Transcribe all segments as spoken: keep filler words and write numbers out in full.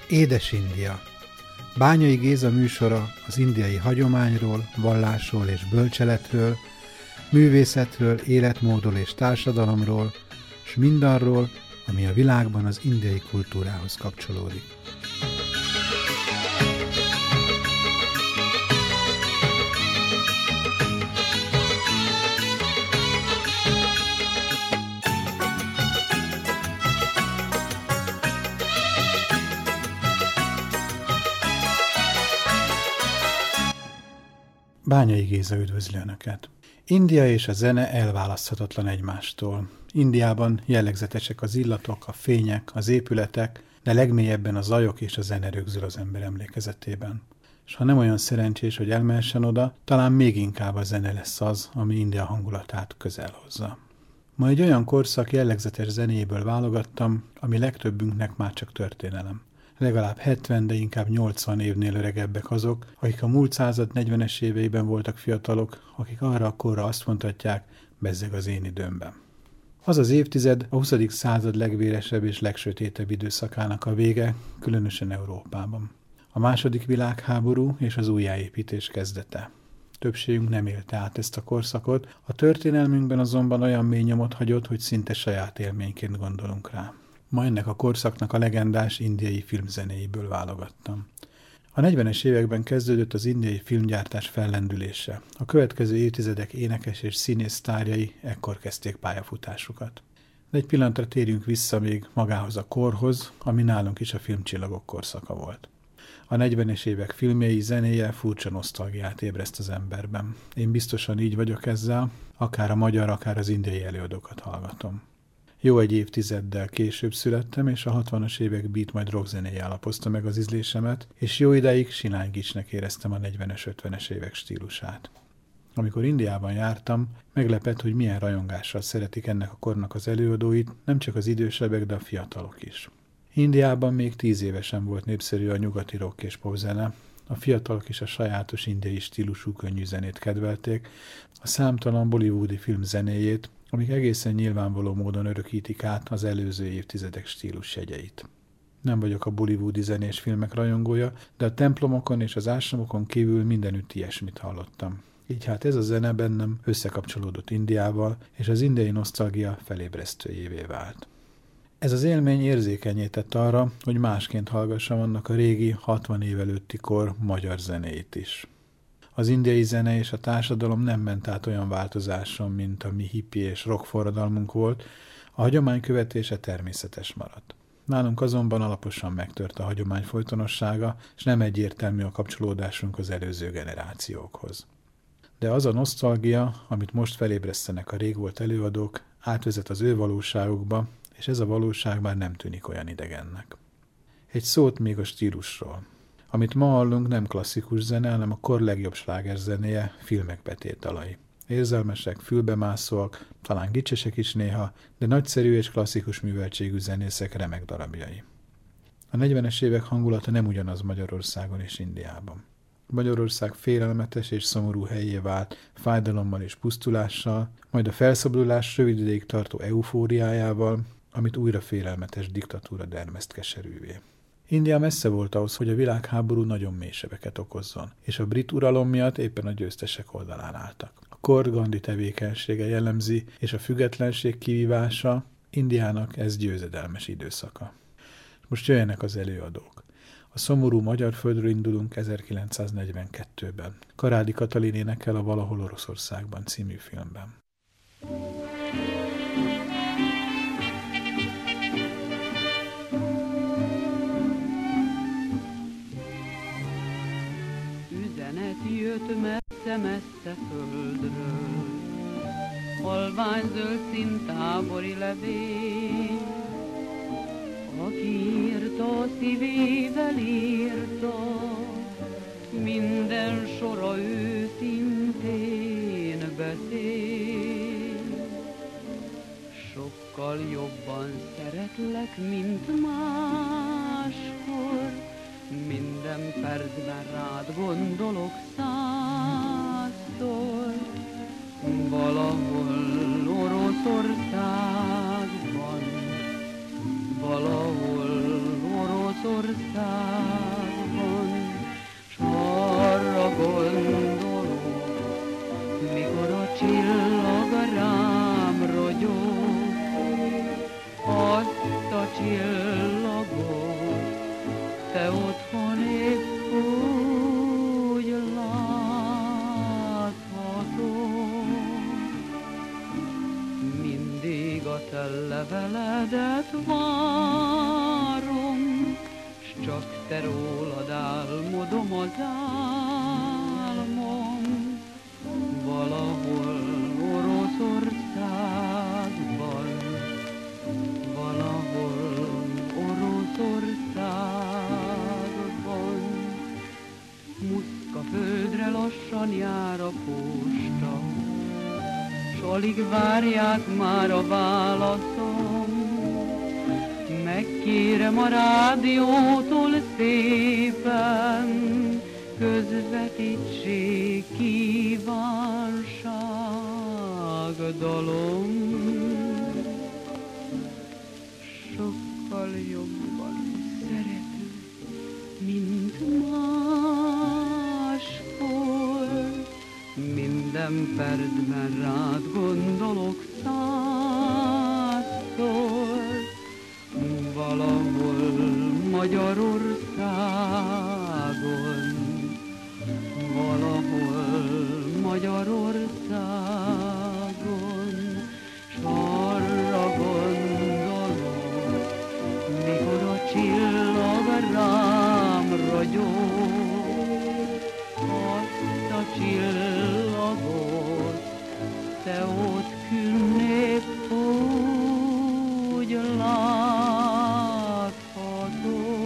Édes India. Bányai Géza műsora az indiai hagyományról, vallásról és bölcseletről, művészetről, életmódról és társadalomról, s mindarról, ami a világban az indiai kultúrához kapcsolódik. Bányai Géza üdvözli Önöket! India és a zene elválaszthatatlan egymástól. Indiában jellegzetesek az illatok, a fények, az épületek, de legmélyebben a zajok és a zene rögzül az ember emlékezetében. És ha nem olyan szerencsés, hogy elmehessen oda, talán még inkább a zene lesz az, ami India hangulatát közel hozza. Ma egy olyan korszak jellegzetes zenéjéből válogattam, ami legtöbbünknek már csak történelem. Legalább hetven, de inkább nyolcvan évnél öregebbek azok, akik a múlt század negyvenes éveiben voltak fiatalok, akik arra a korra azt mondhatják, bezzeg az én időmben. Az az évtized a huszadik század legvéresebb és legsötétebb időszakának a vége, különösen Európában. A második világháború és az újjáépítés kezdete. Többségünk nem élte át ezt a korszakot, a történelmünkben azonban olyan mély nyomot hagyott, hogy szinte saját élményként gondolunk rá. Ma ennek a korszaknak a legendás indiai filmzenéiből válogattam. A negyvenes években kezdődött az indiai filmgyártás fellendülése. A következő évtizedek énekes és színész sztárjai ekkor kezdték pályafutásukat. De egy pillanatra térjünk vissza még magához a korhoz, ami nálunk is a filmcsillagok korszaka volt. A negyvenes évek filmjei, zenéje furcsa nosztalgiát ébreszt az emberben. Én biztosan így vagyok ezzel, akár a magyar, akár az indiai előadókat hallgatom. Jó egy évtizeddel később születtem, és a hatvanas évek beat majd rockzenéje alapozta meg az ízlésemet, és jó ideig silánygicsnek éreztem a negyvenes, ötvenes évek stílusát. Amikor Indiában jártam, meglepett, hogy milyen rajongással szeretik ennek a kornak az előadóit, nem csak az idősebbek, de a fiatalok is. Indiában még tíz évesen volt népszerű a nyugati rock és popzene, a fiatalok is a sajátos indiai stílusú könnyű zenét kedvelték, a számtalan bollywoodi film zenéjét, amik egészen nyilvánvaló módon örökítik át az előző évtizedek stílusjegyeit. Nem vagyok a bollywoodi zenés filmek rajongója, de a templomokon és az ásramokon kívül mindenütt ilyesmit hallottam. Így hát ez a zene bennem összekapcsolódott Indiával, és az indiai nosztalgia felébresztőjévé vált. Ez az élmény érzékenyé tett arra, hogy másként hallgassam annak a régi, hatvan év előtti kor magyar zenéit is. Az indiai zene és a társadalom nem ment át olyan változáson, mint a mi hippi és rock forradalmunk volt, a hagyomány követése természetes maradt. Nálunk azonban alaposan megtört a hagyomány folytonossága, és nem egyértelmű a kapcsolódásunk az előző generációkhoz. De az a nosztalgia, amit most felébresztenek a régvolt előadók, átvezet az ő valóságukba, és ez a valóság már nem tűnik olyan idegennek. Egy szót még a stílusról. Amit ma hallunk, nem klasszikus zene, hanem a kor legjobb slágerzenéje, filmek betétdalai. Érzelmesek, fülbemászóak, talán gicsesek is néha, de nagyszerű és klasszikus műveltségű zenészek remek darabjai. A negyvenes évek hangulata nem ugyanaz Magyarországon és Indiában. Magyarország félelmetes és szomorú helyé vált, fájdalommal és pusztulással, majd a felszabadulás rövid ideig tartó eufóriájával, amit újra félelmetes diktatúra dermeszt keserűvé. India messze volt ahhoz, hogy a világháború nagyon mély sebeket okozzon, és a brit uralom miatt éppen a győztesek oldalán álltak. A kor Gandhi tevékenysége jellemzi, és a függetlenség kivívása Indiának ez győzedelmes időszaka. Most jöjjenek az előadók. A szomorú magyar földről indulunk ezerkilencszáznegyvenkettőben. Karádi Katalin énekel a Valahol Oroszországban című filmben. Jött messze-messze földről, halvány-zöld színtábori levél, aki írta, szívével írta, minden sora őszintén beszél. Sokkal jobban szeretlek, mint máskor, minden percben rád gondolok százszor. Valahol Oroszországban, valahol Oroszországban, országban, s arra gondolok, mikor a csillag rám rogyog, azt a csillagot te otthon épp úgy láthatod. Mindig a te leveledet várom, s csak te rólad álmodom az álmom. Valahol Oroszországban, valahol Oroszországban, Muszka földre lassan jár a posta, s alig várják már a válaszom. Megkérem a rádiótól szépen, közvetítsék kívánságdalom. Sokkal jobban szeretlek, mint máskor. Minden percben rád gondolok százszor. Valahol Magyarországon, valahol Magyarországon, s arra gondolok, mikor a csillag rám ragyog, azt a csillagot te ott küldnék úgy láthatod.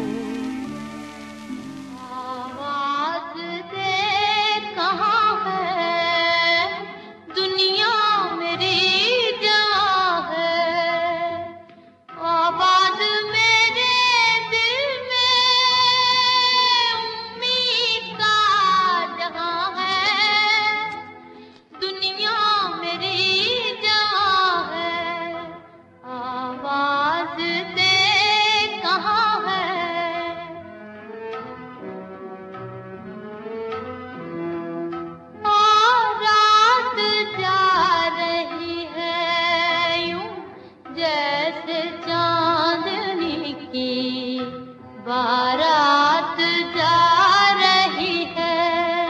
बारात जा रही है,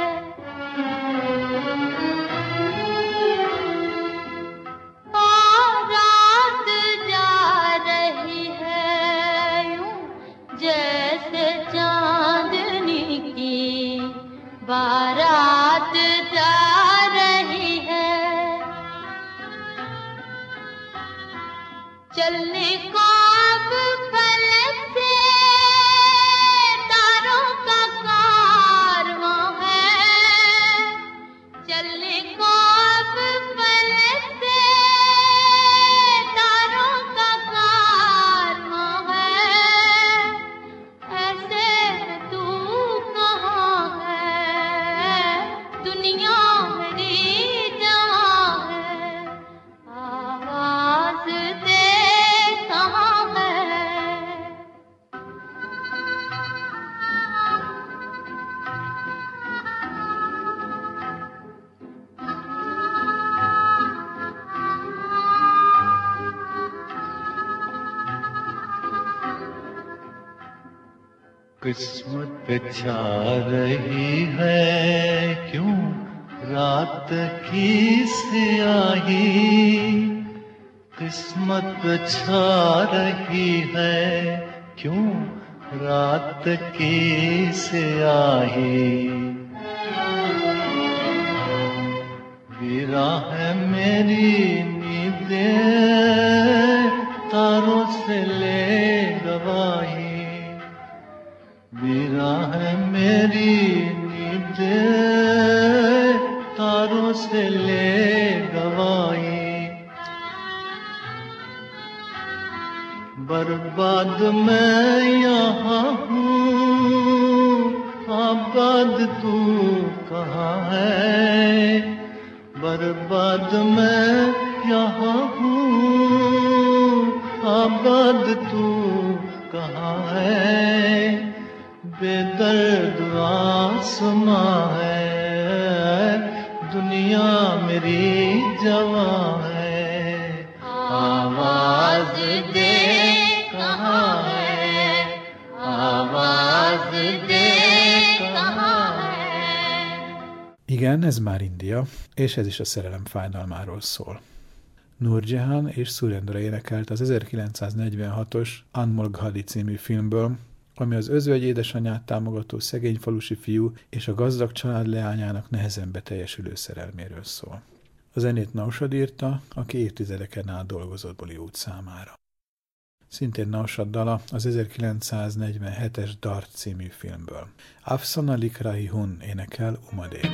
बारात जा रही है, यूं जैसे चांदनी की बारात जा रही है। चलने को अब फलक से तारों का कारवां है, चलने को अब फलक से तारों का कारवां है। ऐसे तू कहाँ है, दुनिया मेरी जहाँ है, आवाज़ दे कहाँ है। किस्मत पे छा रही है क्यों रात की स्याही, किस्मत पे छा रही है क्यों रात की स्याही। वीरा है मेरी नींदें तारों से ले गवाही, वीरा है मेरी नींदें तारों से ले गवाही। बर्बाद मैं यहाँ हूँ, आबाद तू कहाँ है, बर्बाद मैं यहाँ हूँ, आबाद तू कहाँ है। बेदर्द आसमां है, दुनिया मेरी जवां है। आवाज दे कहाँ है, आवाज दे कहाँ है। Igen, ez már India, és ez is a szerelem fájdalmáról szól. Noor Jahan és Surendra énekelt az ezerkilencszáznegyvenhatos Anmol Ghadi című filmből, ami az özvegy édesanyját támogató szegény falusi fiú és a gazdag család leányának nehezen beteljesülő szerelméről szól. A zenét Naushad írta, aki évtizedeken át dolgozott Bollywood számára. Szintén Naushad dala az ezerkilencszáznegyvenhetes Dart című filmből. Afsana Likrahi Hun énekel Uma Devi.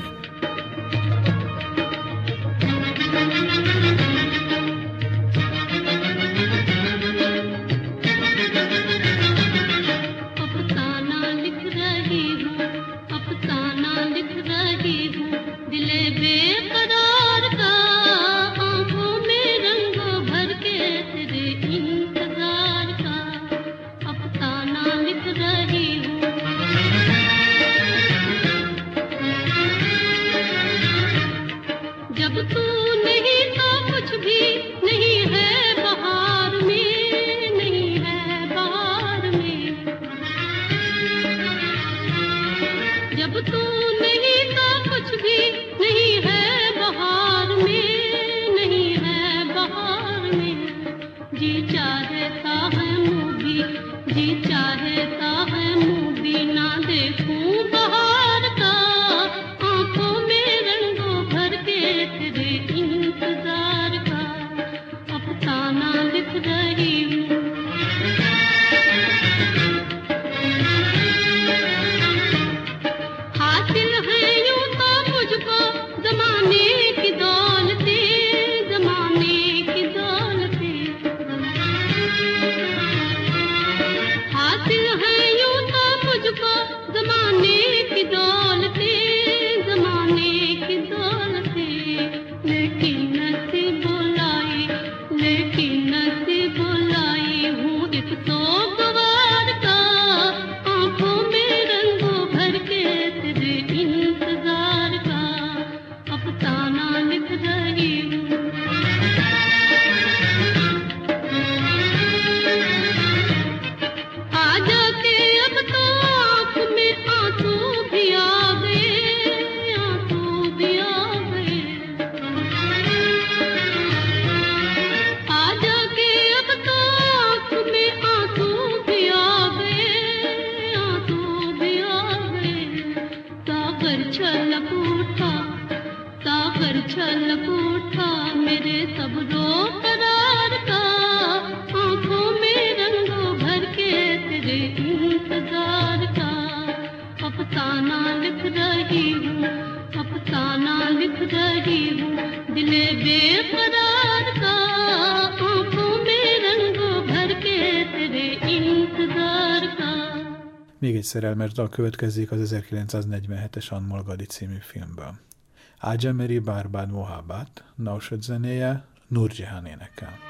Még egy szerelmes dal következik az ezerkilencszáznegyvenhetes Anmol Ghadi című filmből. Ája Meri Barbad Mohabbat, Naushad zenéje, Noor Jahan énekel.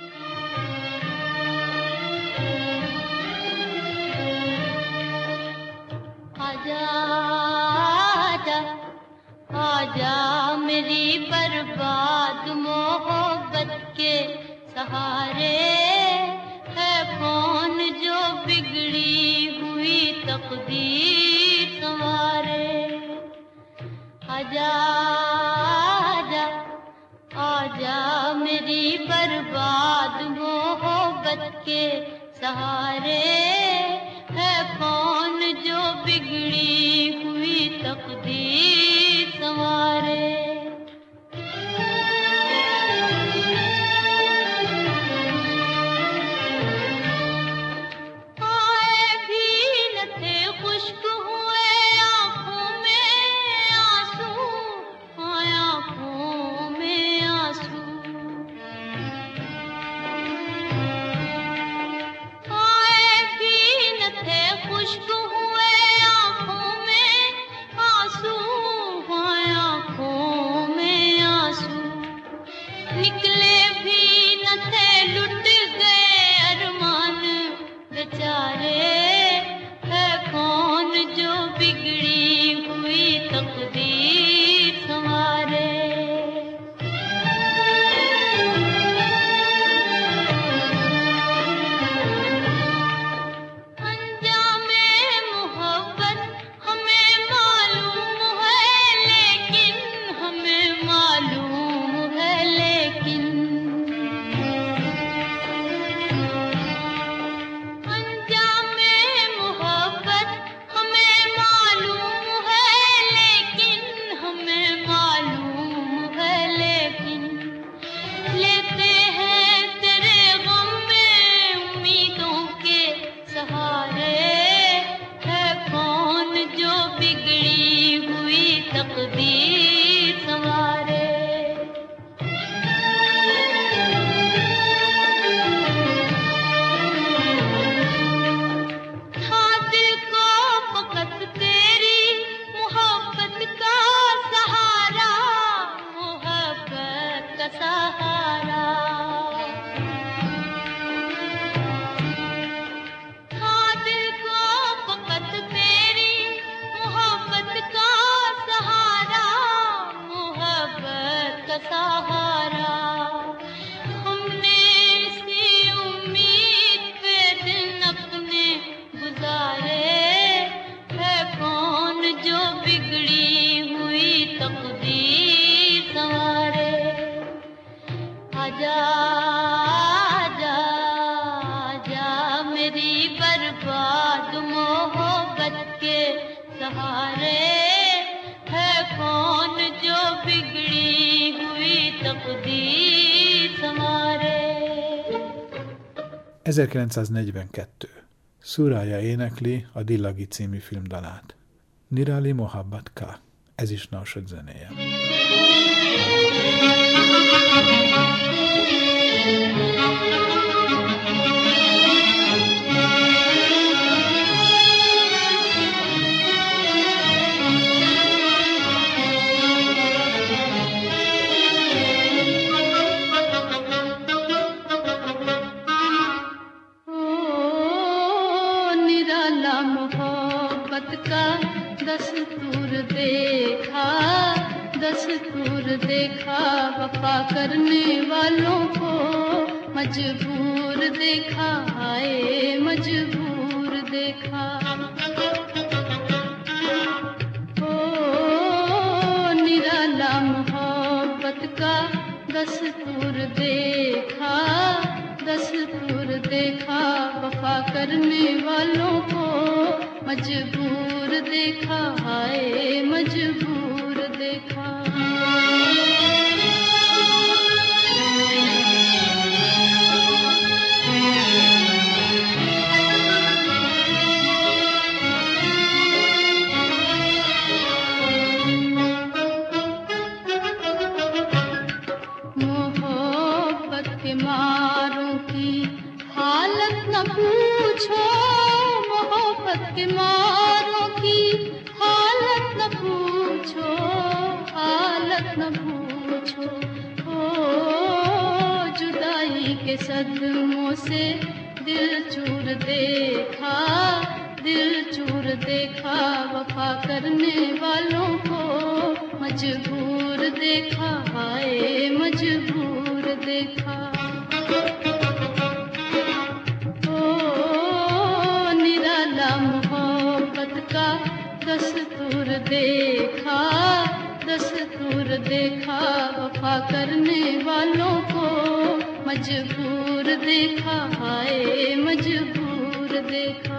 आजा मेरी बर्बाद मोहब्बत के सहारे, है कौन जो बिगड़ी हुई तकदीर संवारे। आजा आजा आजा मेरी बर्बाद मोहब्बत के सहारे, है कौन जो बिगड़ी हुई तकदीर संवारे। आए भी न थे खुश्क हुए आँखों में आंसू, आँखों में आंसू। आए भी सहारे, है कौन जो बिगड़ी हुई तकदीर संवारे। ezerkilencszáznegyvenkettő. Suraya énekli a Dillagi című filmdalát. Nirali Mohabbat Ka. Ez is Nausod zenéje. दस्तूर देखा, दस्तूर देखा, वफा करने वालों को मजबूर देखा, आए मजबूर देखा। ओ निराला मोहब्बत का दस्तूर देखा, दस्तूर देखा, वफा करने वालों को मजबूर देखा, हाय मजबूर देखा। मोहब्बत के मारों की हालत न पूछो, मोहब्बत के मारों की हालत न पूछो, हालत न पूछो। ओ जुदाई के सदमों से दिल चूर देखा, दिल चूर देखा, वफा करने वालों को मजबूर देखा, हाय मजबूर देखा। दस्तूर देखा, दस्तूर देखा, वफा करने वालों को मजबूर देखा, हाय मजबूर देखा।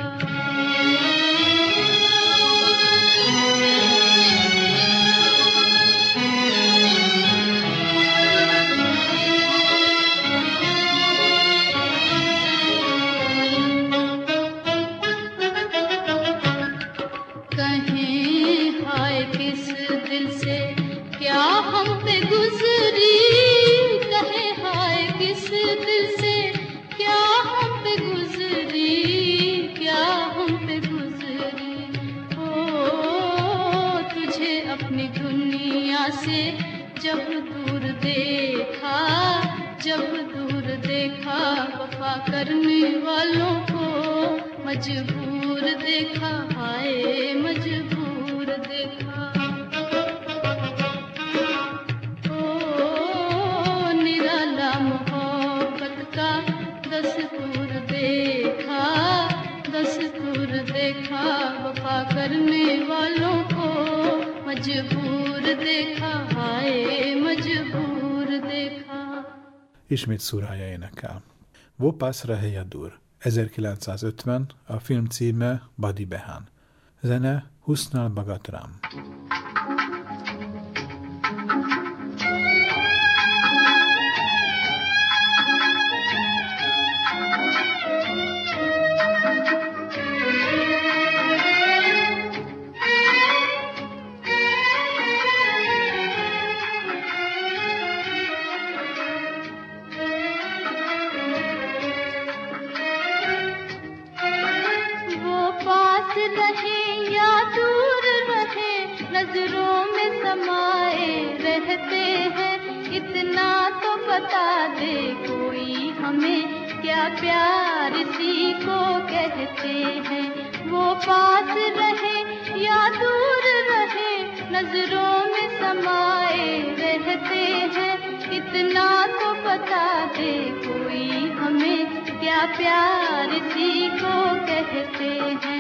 किस दिल से क्या हम पे गुजरी, कहे हाय किस दिल से क्या हम पे गुजरी, क्या हम पे गुजरी। ओ तुझे अपनी दुनिया से जब दूर देखा, जब दूर देखा, वफा करने वालों को मजबूर देखा, हाय मजबूर देखा। ओ निराला मोहब्बत का दस्तूर देखा, दस्तूर देखा, वफा करने वालों को मजबूर देखा, हाय मजबूर देखा. Ismét Suraya énekel. Wo pass rahe ya dur. ezerkilencszázötven, a film címe Badi Behan. Zene Husnal Bagatram. नजरों में समाए रहते हैं, इतना तो बता दे कोई हमें, क्या प्यार इसी को कहते हैं. वो पास रहे या दूर रहे, नजरों में समाए रहते हैं, इतना तो बता दे कोई हमें, क्या प्यार इसी को कहते हैं.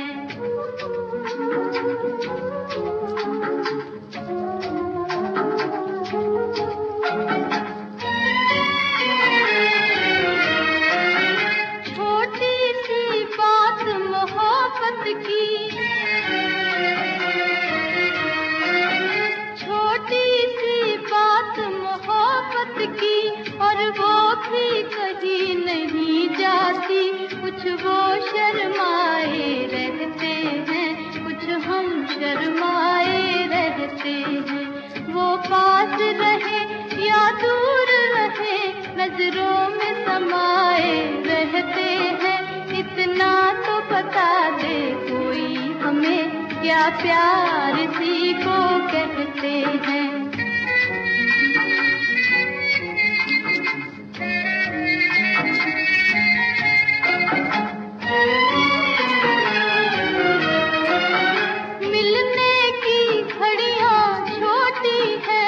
छोटी सी बात मोहब्बत की, क्या प्यार इसी को कहते हैं। मिलने की घड़ियां छोटी है,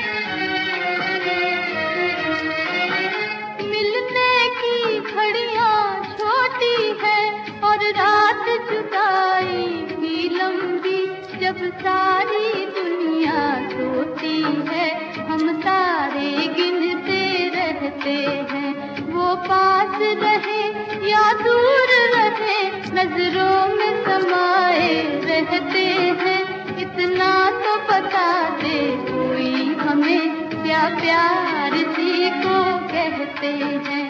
मिलने की घड़ियां छोटी है, और रात जुदाई भी लंबी जब सारी दुनिया सोती है। हम तारे गिनते रहते हैं, वो पास रहे या दूर रहे, नजरों में समाए रहते हैं। इतना तो बता दे कोई हमें, क्या प्यार इसी को कहते हैं।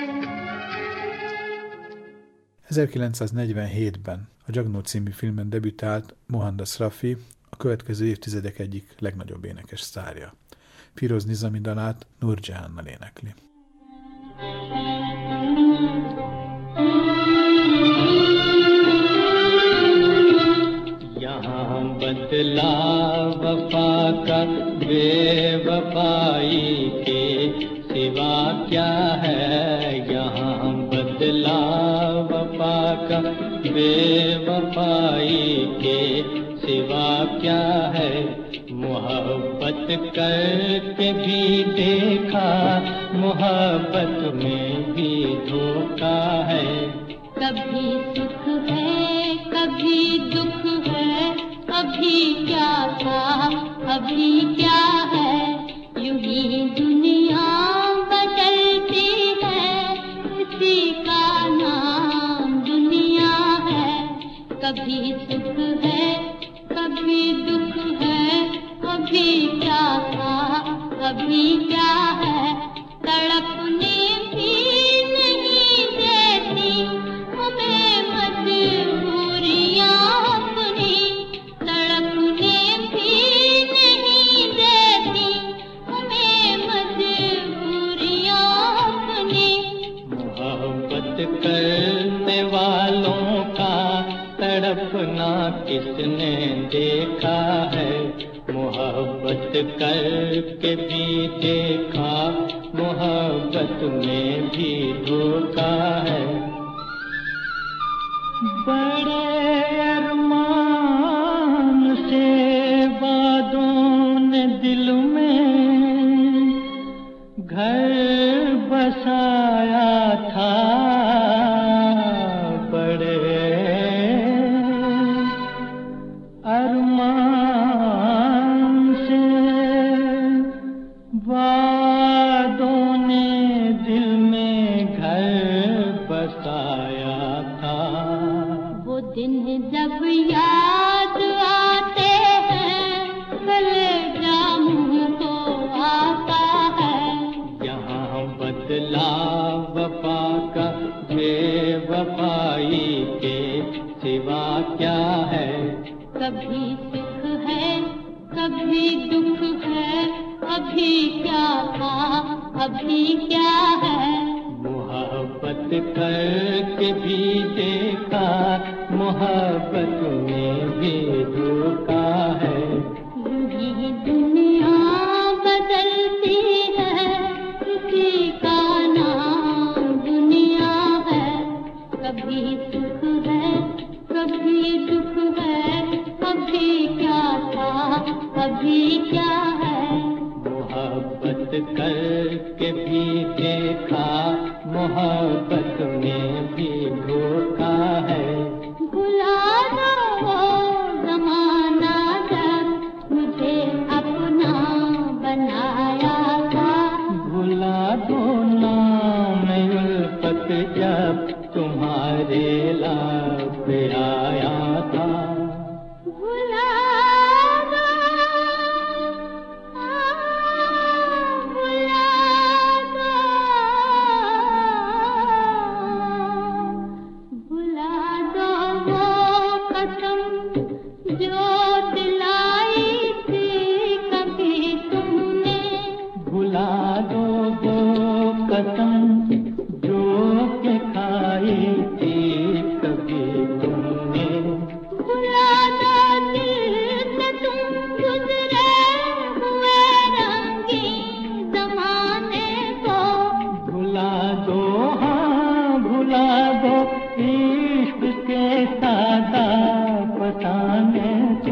ezerkilencszáznegyvenhétben a Jagnó című filmben debütált Mohandas Rafi, a következő évtizedek egyik legnagyobb énekes sztárja. Firoz Nizami dalát Nurjahannal énekli. यहाँ बदला वफा का बेवफाई के सिवा क्या है, यहाँ बदला वफा का बेवफाई के सिवा क्या है। मोहब्बत करके भी देखा, मोहब्बत में भी धोखा है। कभी सुख है कभी दुख है, अभी क्या था अभी क्या है। यूं ही दुनिया बदलती है, इसी का नाम दुनिया है। कभी सुख है कभी दुख है, अभी क्या था अभी क्या है। तड़पने भी नहीं देती हमें मजबूरियां अपनी, तड़पने भी नहीं देती हमें मजबूरियां अपनी। मोहब्बत करने वालों का तड़पना किसने देखा है। मोहब्बत करके भी देखा, मोहब्बत में भी धोखा है। बड़े अरमान से वादों ने दिल में घर बसाया था, बड़े अरमान से वादों ने दिल में घर बसाया था। वो दिन जब याद आते हैं, कलेजा मुँह को आता है। यहाँ बदला वफा का बेवफाई के सिवा क्या है। कभी सुख है कभी दुख है, अभी क्या था अभी क्या है। मोहब्बत करके भी देखा, मोहब्बत में भी धोखा है। यूं ही दुनिया बदलती है, इसी का नाम दुनिया है। कभी सुख है कभी दुख है, अभी क्या था अभी क्या है। मोहब्बत करके भी देखा, मोहब्बत में भी धोखा है। भुला दो वो ज़माना जब मुझे अपना बनाया था। भुला दो ना मैं उल्फत जब तुम्हारे लाभ पे आया था। भुला दो, आ, भुला जाने तू।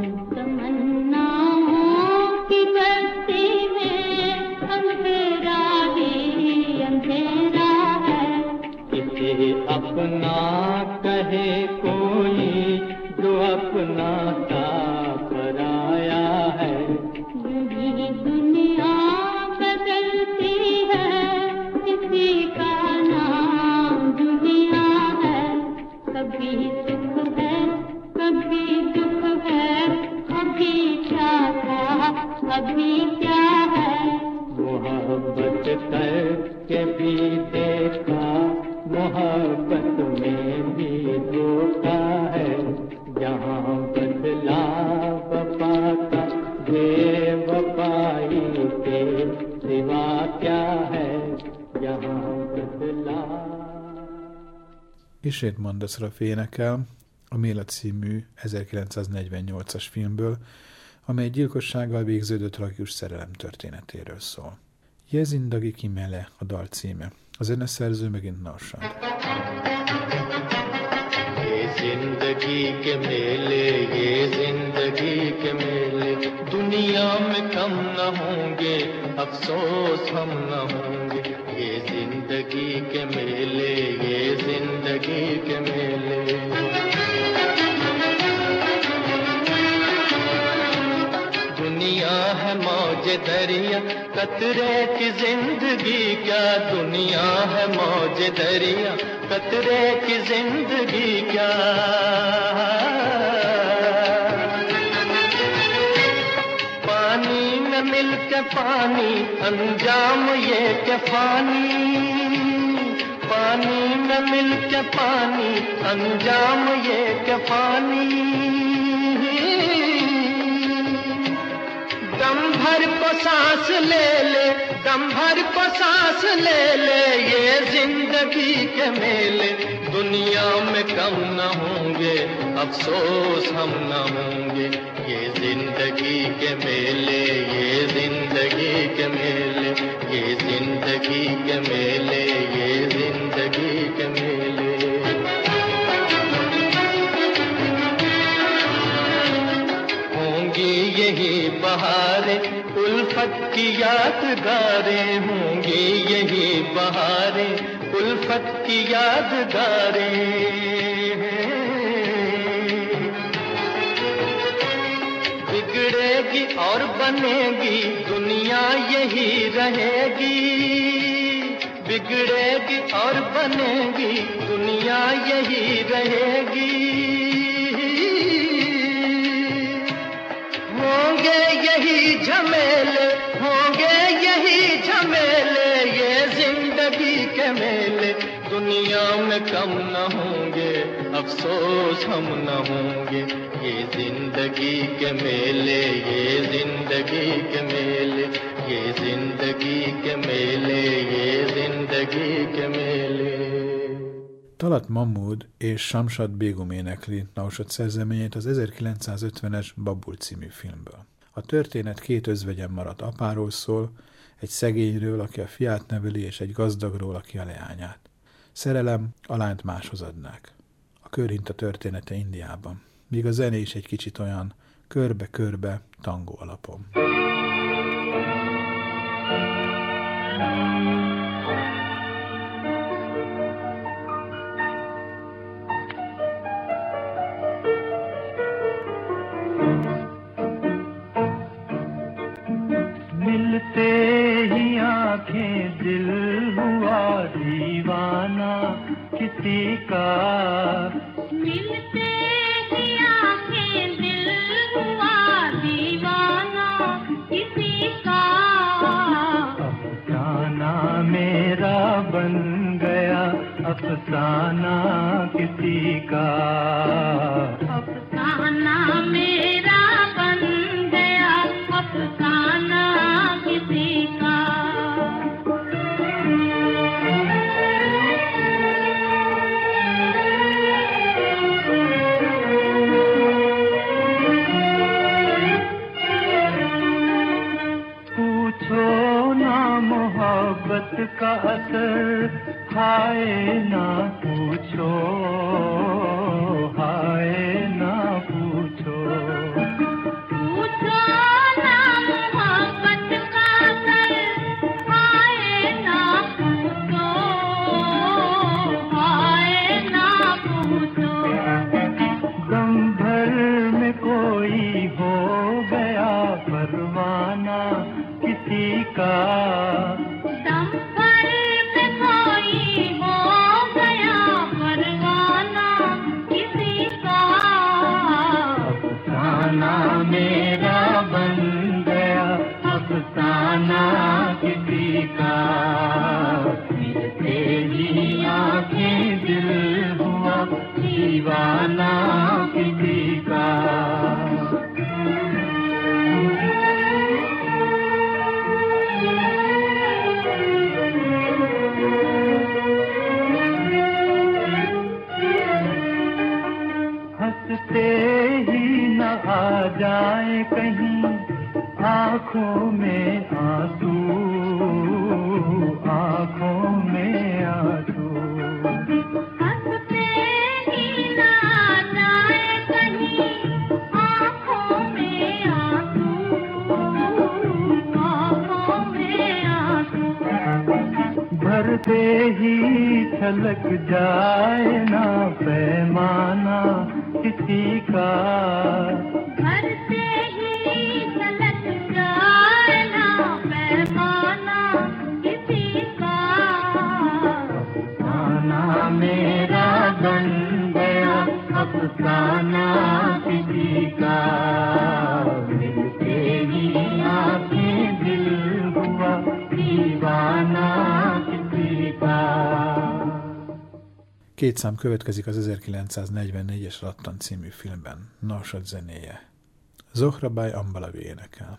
तमन्नाओं की बस्ती में अंधेरा ही अंधेरा है। इसे अपना कहे कोई जो अपना सा पराया है। यही दुनिया बदलती है, किसी का नाम दुनिया है। कभी सुख है कभी दुख है, अभी क्या था अभी क्या है। मोहब्बत करके भी देखा, मोहब्बत में भी धोखा है। जहाँ बदला वफा का बेवफाई के सिवा क्या है, जहाँ बदला. Ismét Mandaszra énekel a Méla című ezerkilencszáznegyvennyolcas filmből, amely gyilkossággal végződő tragikus szerelem történetéről szól. Ye Zindagi Ki Mele a dal címe. A zeneszerző megint Naushad. ये जिंदगी के मेले, ये जिंदगी के मेले, दुनिया में कम न होंगे, अफसोस हम न होंगे। ये जिंदगी के मेले, ये जिंदगी के मेले। दुनिया है मौज दरिया, कतरे की जिंदगी क्या। दुनिया है मौज दरिया, कतरे की जिंदगी क्या। पानी में मिल के पानी, अंजाम ये के फानी। पानी में मिल के पानी, अंजाम ये के फानी। दम भर को सांस ले ले, दम भर को सांस ले ले, ये जिंदगी के मेले, दुनिया में कम न होंगे, अफसोस हम न होंगे। ये जिंदगी के मेले, ये जिंदगी के मेले, ये जिंदगी के मेले, ये जिंदगी के मेले। होंगी यही बहारें, उल्फत की यादगारें, होंगी यही बहारें, उल्फत की यादगारें। बिगड़ेगी और बनेगी, दुनिया यही रहेगी। बिगड़ेगी और बनेगी, दुनिया यही रहेगी। होंगे यही झमेले, होंगे यही झमेले, ये जिंदगी के मेले, दुनिया में कम न होंगे, अफसोस हम न होंगे। ये जिंदगी के मेले, ये जिंदगी के मेले, ये जिंदगी के मेले, ये जिंदगी के मेले. Talat Mahmud és Shamshad Begum énekli Naushad szerzeményét az ezerkilencszázötvenes Babul című filmből. A történet két özvegyen maradt apáról szól, egy szegényről, aki a fiát neveli, és egy gazdagról, aki a leányát. Szerelem, a lányt máshoz adnák. A körhinta története Indiában, míg a zené is egy kicsit olyan körbe-körbe tangó alapon. मिलते ही आंखें दिल हुआ दीवाना किसी का। मिलते ही आंखें दिल हुआ दीवाना किसी का। अफसाना मेरा बन गया अफसाना किसी का। अफसाना मेरा बन गया अफसाना किसी का। पूछो ना मोहब्बत का असर, हाय ना पूछो, हाय ना पूछो। कोई हो गया परवाना किसी का, दम पर पे कोई हो गया परवाना किसी का, अफसाना मेरा बन गया अफसाना किसी का, तेरी आंखें दिल हुआ दीवाना किसी का। हंसते ही न आ जाए कहीं आँखों में आंसू, आँखों में आंसू, हंसते ही न आ जाए कहीं आँखों में आंसू, आँखों में आंसू, भरते ही छलक जाए ना पैमाना किसी का, भरते ही छलक जाए ना पैमाना किसी का, अफसाना मेरा बन गया अफसाना किसी का, तेरी आंखें दिल हुआ दीवाना किसी का। Két szám következik az ezerkilencszáznegyvennégyes Rattan című filmben. Nausad zenéje. Zohrabaj Ambalavi énekel.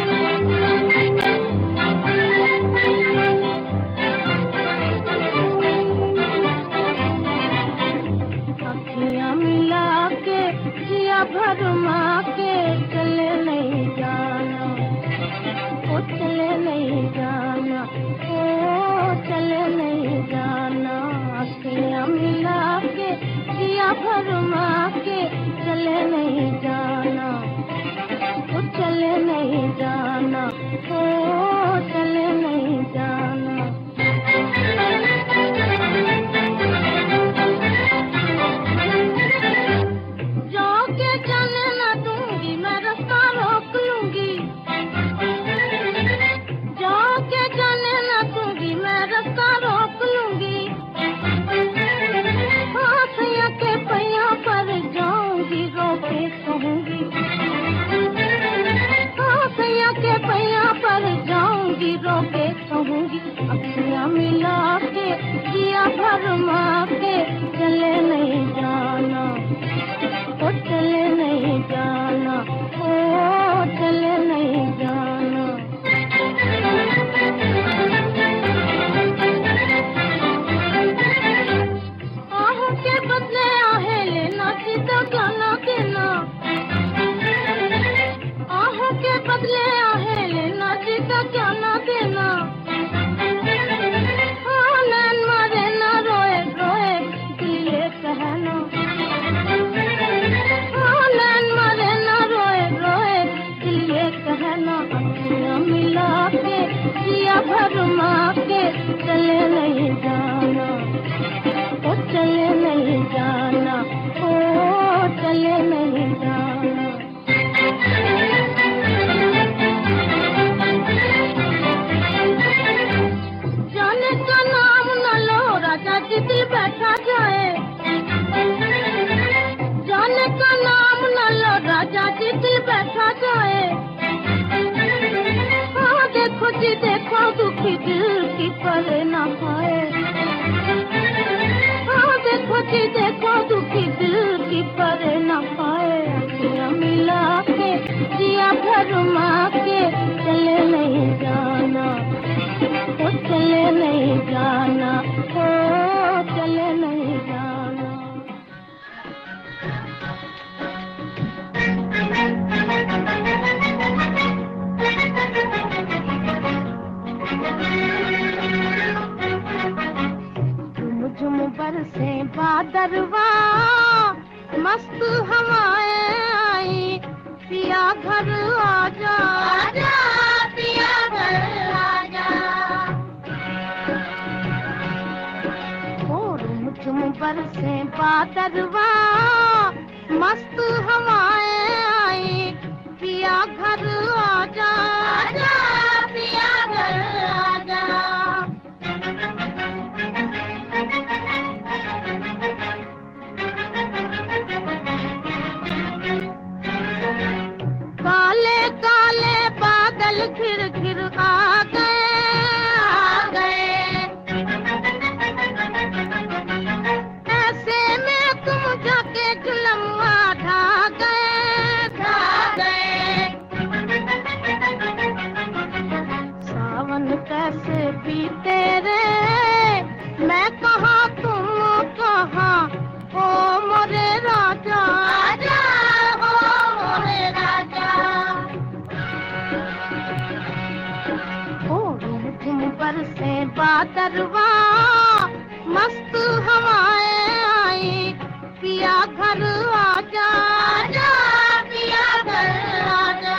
अखियाँ मिला के जिया भरमा के चले नहीं जाना, ओ चले नहीं जाना, ओ चले नहीं जाना, अखियाँ मिला के जिया भरमा के चले नहीं जाना, ओ चले नहीं जाना, ओ चले नहीं जाना। जाके जाने न दूंगी मैं रास्ता रोक लूंगी, जाके जाने न दूंगी मैं रास्ता रोक लूंगी, हाथिया के पहिया पर जाऊंगी रोके कहूंगी, हाथिया के पहिया पर जाऊंगी रोके कहूंगी, अखियाँ मिला के जिया भरमा के चले नहीं जाना, ओ चले नहीं जाना, ओ चले नहीं जाना। आहों के बदले आहे लेना सीधा गाना देना, आहों के बदले आहे लेना सीधा गाना देना, हाँ नैन मारे ना रोए रोए दिल ये कहना, हाँ नैन मारे ना रोए रोए दिल ये कहना, अखियाँ मिला के जिया भरमा के चले नहीं जाना, ओ चले नहीं जाना, ओ चले नहीं जाना। जाने का नाम न लो राजा जी दिल बैठा जाए, जाने का नाम न लो राजा जी दिल बैठा जाए, हाँ देखो जी देखो दुखी दिल की परे न पाए, हाँ देखो जी देखो दुखी दिल की परे न पाए, अखियाँ मिला के जिया भरमा के चले नहीं जाना, ओ चले नहीं जाना, ओ चले नहीं जाना। झुम झुम बरसे बादरवा मस्त हवाएं आई, पिया घर आजा आजा पिया घर आजा, ओ झुम झुम बरसे बादरवा मस्त हवाएं कैसे पीते रे, मैं कहाँ तुम कहाँ, ओ मोरे राजा राजा, ओ मोरे राजा। ओ रूम झुम बरसे बादरवा, मस्त हवाएं आई, पिया घर आजा आजा, पिया घर आजा।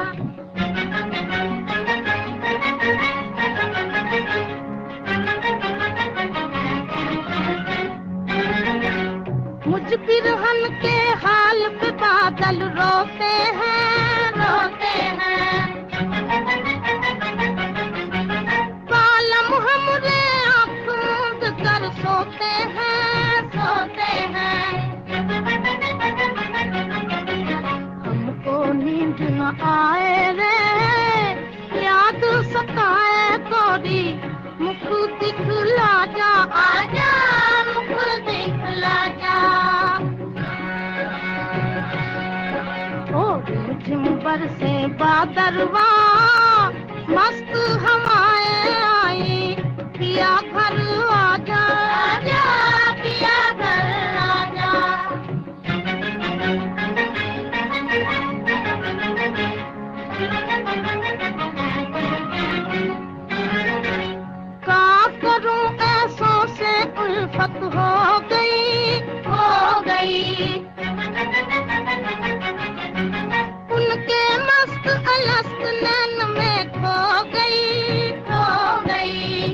मुझ बिरहन के हाल पे बादल रोते हैं रोते हैं, बालम हमरे आँख मूंद कर सोते हैं सोते हैं। हमको नींद न आए रे, याद सताए गोरी, मुख दिखला जा आजा, मुख दिखला जा। ओ झुम बरसे बादरवा, मस्त हवाएं आई, पिया घर आजा आजा, पिया घर आजा। का करूं ऐसों से उल्फत हो गई हो गई, उनके मस्त अलस्त नैन में खो गई खो गई।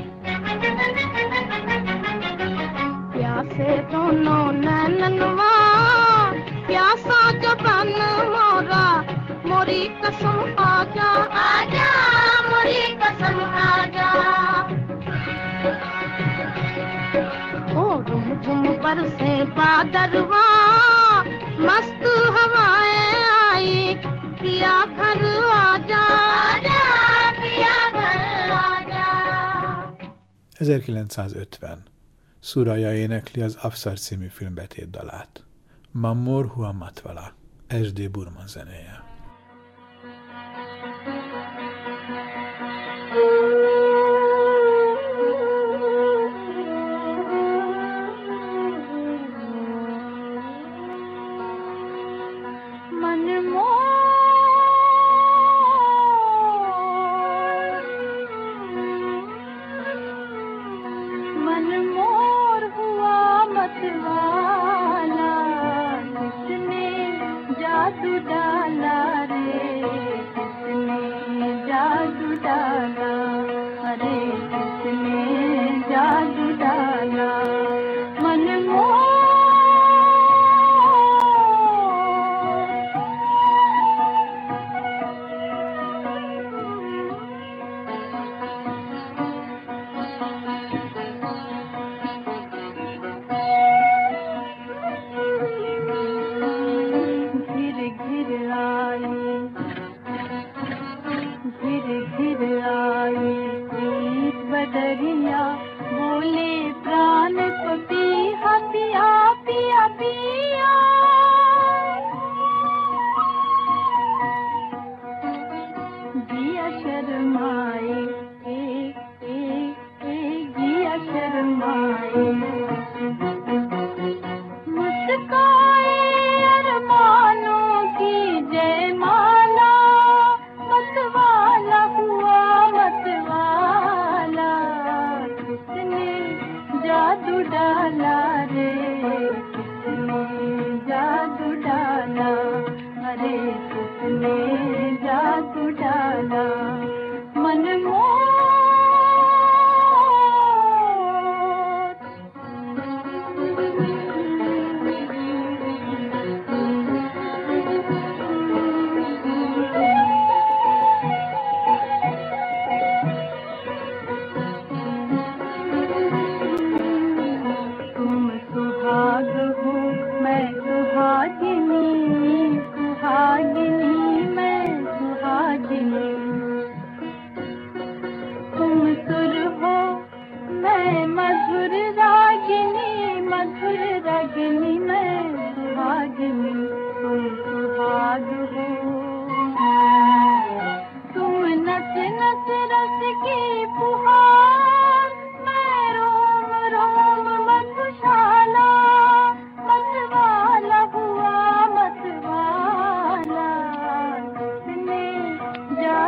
प्यासे दोनों नैननवा, प्यासा जबान मोरा, मोरी कसम आजा आजा, मोरी कसम आजा। ओ झुम झुम बरसे बादरवा, मस्त हवाएं आई, पिया घर आजा आजा, पिया घर आजा। ezerkilencszázötven. Suraya énekli az Afsar című film betétdalát. Mamor Hua Matwala, es dé Burman zenéje.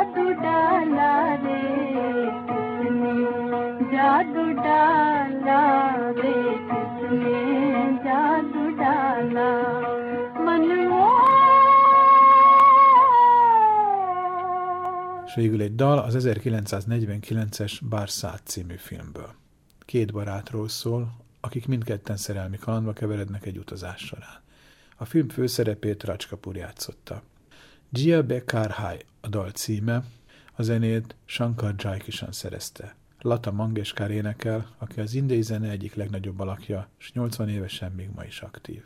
जादू डाला रे किसने जादू डाला रे किसने जादू डाला मनमो. És végül egy dal az ezerkilencszáznegyvenkilences Barsát című filmből. Két barátról szól, akik mindketten szerelmi kalandba keverednek egy utazás során. A film főszerepét Raj Kapoor játszotta. Jia Bekar Hai a dal címe, a zenét Shankar Jaikishan szerezte. Lata Mangeshkar énekel, aki az indiai zene egyik legnagyobb alakja, és nyolcvan évesen még ma is aktív.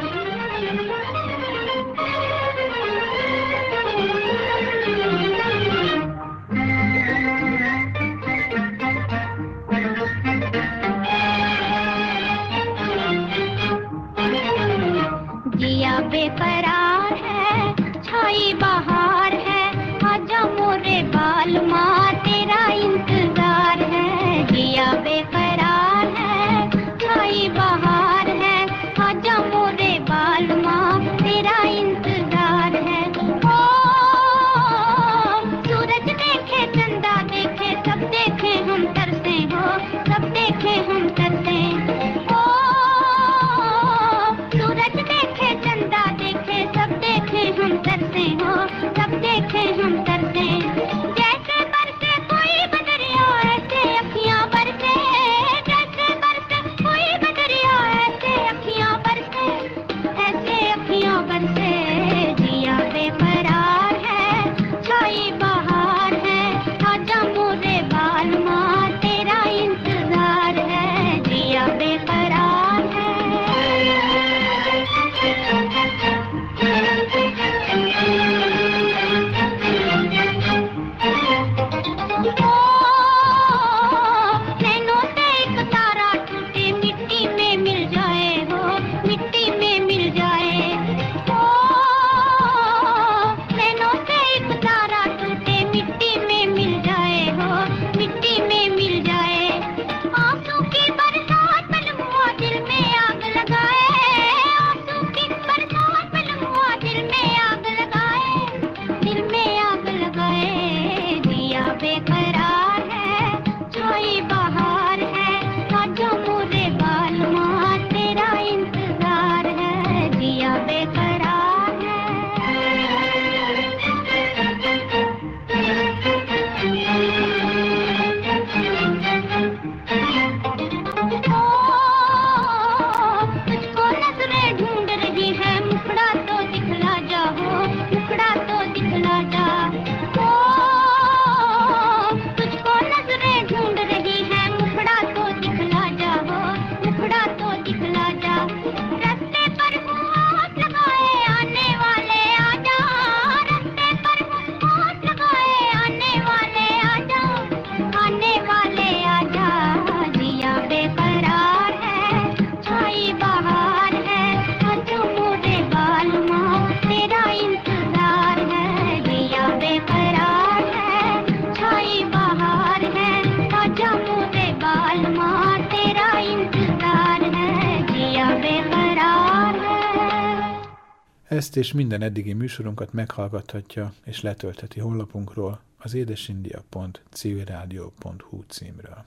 जिया बेकरार है छाई बहार है आजा मोरे बाल माँ तेरा इंतजार है जिया बेकरार है छाई बहार है आजा मोरे बाल माँ तेरा इंतजार है. ओ सूरज देखे चंदा देखे सब देखे हम तरसे हो सब देखे हम तरसे. ओ सूरज देखे चंदा देखे सब देखे हम तरसे हो सब देखे हम तरसे. जैसे बरसे कोई बदरिया ऐसे अखियां बरसे जैसे बरसे कोई बदरिया ऐसे अखियां बरसे ऐसे अखियां बरसे. जिया बेकरार है छाई बहार है आजा मोरे बाल माँ तेरा इंतजार है जिया बेकरार है. नैनों से एक तारा टूटे मिट्टी में मिल जाए हो मिट्टी में मिल जाए. ओ नैनों से एक तारा टूटे मिट्टी में मिल जाए हो मिट्टी में मिल जाए. आंसू की बरसात पलमुआ दिल में आग लगाए आंसू की बरसात पलमुआ दिल में आग लगाए दिल में आग लगाए. जिया बेकरार है छाई बहार है आजा मोरे बाल माँ तेरा इंतजार है जिया बेकरार है. ओ तुझको नजरें ढूंढ रही है मुखड़ा तो दिखला जाओ मुखड़ा तो दिखला जा. ओ तुझको नजरें ढूंढ रही है मुखड़ा तो दिखला जाओ मुखड़ा तो दिखला जा. रास्ते पर हाथ लगाए आने वाले आजा रास्ते पर हाथ लगाए आने वाले आजा आने वाले आजा. जिया बेकरार है छाई बहार है आजा मोरे बाल माँ तेरा इंतजार है जिया बेकरार है छाई बहार है आजा मोरे बाल माँ तेरा इंतजार है जिया बेकरार है. Ezt és minden eddigi műsorunkat meghallgathatja és letöltheti honlapunkról az édesindia pont civilradio pont hu címről.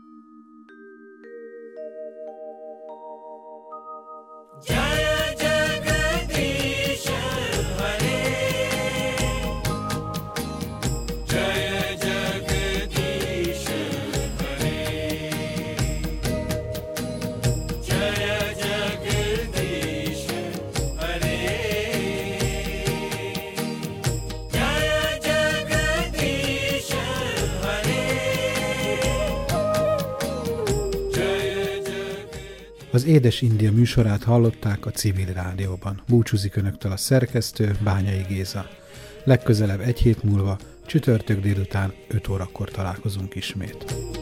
Az Édes India műsorát hallották a Civil Rádióban. Búcsúzik önöktől a szerkesztő, Bányai Géza. Legközelebb egy hét múlva, csütörtök délután öt órakor találkozunk ismét.